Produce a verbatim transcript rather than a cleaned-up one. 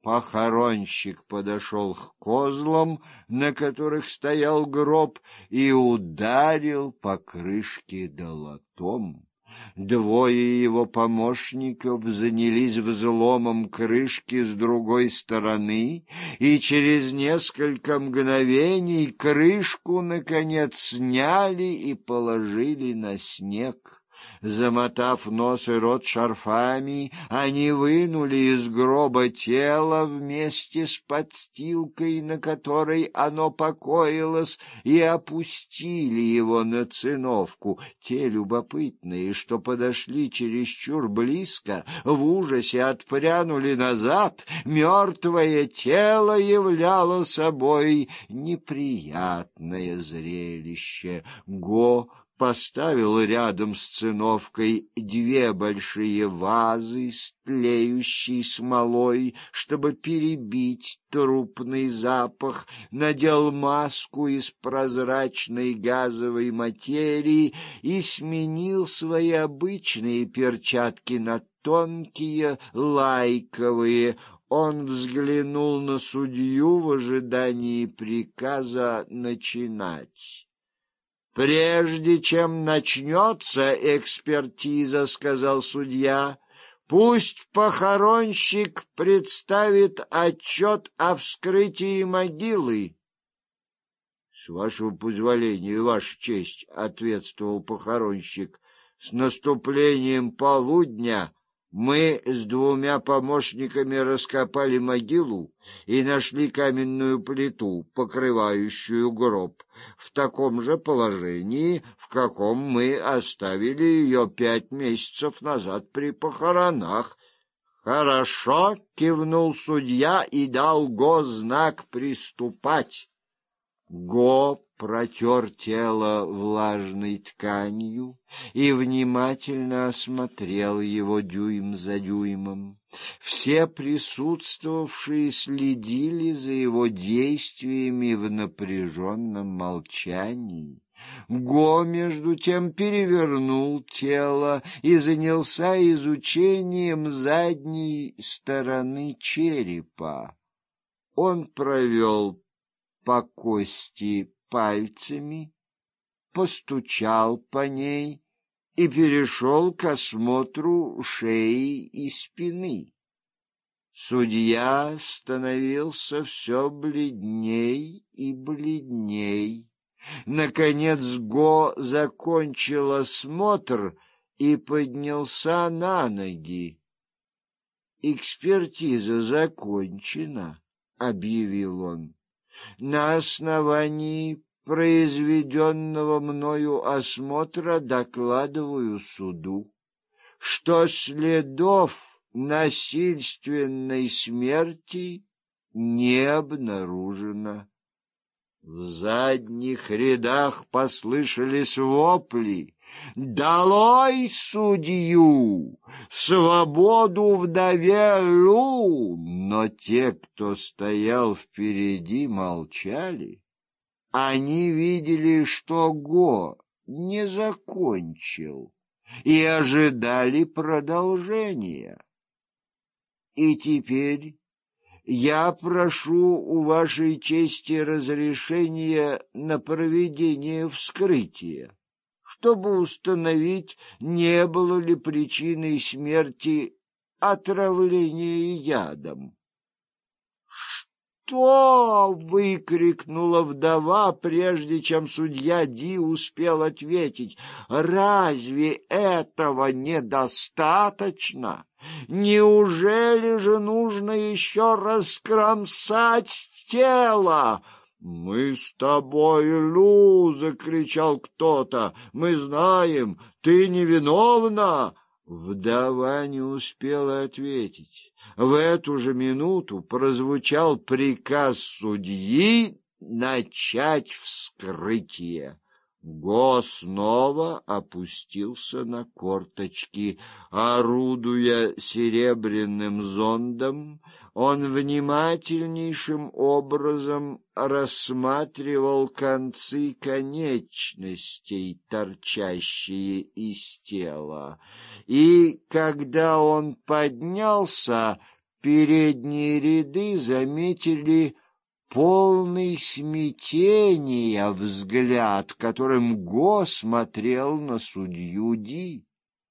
Похоронщик подошел к козлам, на которых стоял гроб, и ударил по крышке долотом. Двое его помощников занялись взломом крышки с другой стороны, и через несколько мгновений крышку, наконец, сняли и положили на снег. Замотав нос и рот шарфами, они вынули из гроба тело вместе с подстилкой, на которой оно покоилось, и опустили его на циновку. Те любопытные, что подошли чересчур близко, в ужасе отпрянули назад. Мертвое тело являло собой неприятное зрелище. Го поставил рядом с циновкой две большие вазы с тлеющей смолой, чтобы перебить трупный запах, надел маску из прозрачной газовой материи и сменил свои обычные перчатки на тонкие лайковые. Он взглянул на судью в ожидании приказа начинать. «Прежде чем начнется экспертиза, — сказал судья, — пусть похоронщик представит отчет о вскрытии могилы». — С вашего позволения, ваша честь, — ответствовал похоронщик, — с наступлением полудня мы с двумя помощниками раскопали могилу и нашли каменную плиту, покрывающую гроб, в таком же положении, в каком мы оставили ее пять месяцев назад при похоронах. «Хорошо», — кивнул судья и дал Го знак приступать. Го протер тело влажной тканью и внимательно осмотрел его дюйм за дюймом. Все присутствовавшие следили за его действиями в напряженном молчании. Го, между тем, перевернул тело и занялся изучением задней стороны черепа. Он провел по кости пальцами, постучал по ней и перешел к осмотру шеи и спины. Судья становился все бледней и бледней. Наконец Го закончил осмотр и поднялся на ноги. «Экспертиза закончена», — объявил он. «На основании произведенного мною осмотра докладываю суду, что следов насильственной смерти не обнаружено». В задних рядах послышались вопли: «Долой судью! Свободу вдове Лу!» Но те, кто стоял впереди, молчали. Они видели, что Го не закончил, и ожидали продолжения. И теперь я прошу у вашей чести разрешения на проведение вскрытия, чтобы установить, не было ли причиной смерти отравление ядом. «Что?» — выкрикнула вдова, прежде чем судья Ди успел ответить. «Разве этого недостаточно? Неужели же нужно еще раскромсать тело?» «Мы с тобой, Лу!» — закричал кто-то. «Мы знаем, ты невиновна!» Вдова не успела ответить. В эту же минуту прозвучал приказ судьи начать вскрытие. Го снова опустился на корточки. Орудуя серебряным зондом, он внимательнейшим образом рассматривал концы конечностей, торчащие из тела. И когда он поднялся, Передние ряды заметили полный смятения взгляд, которым Го смотрел на судью Ди.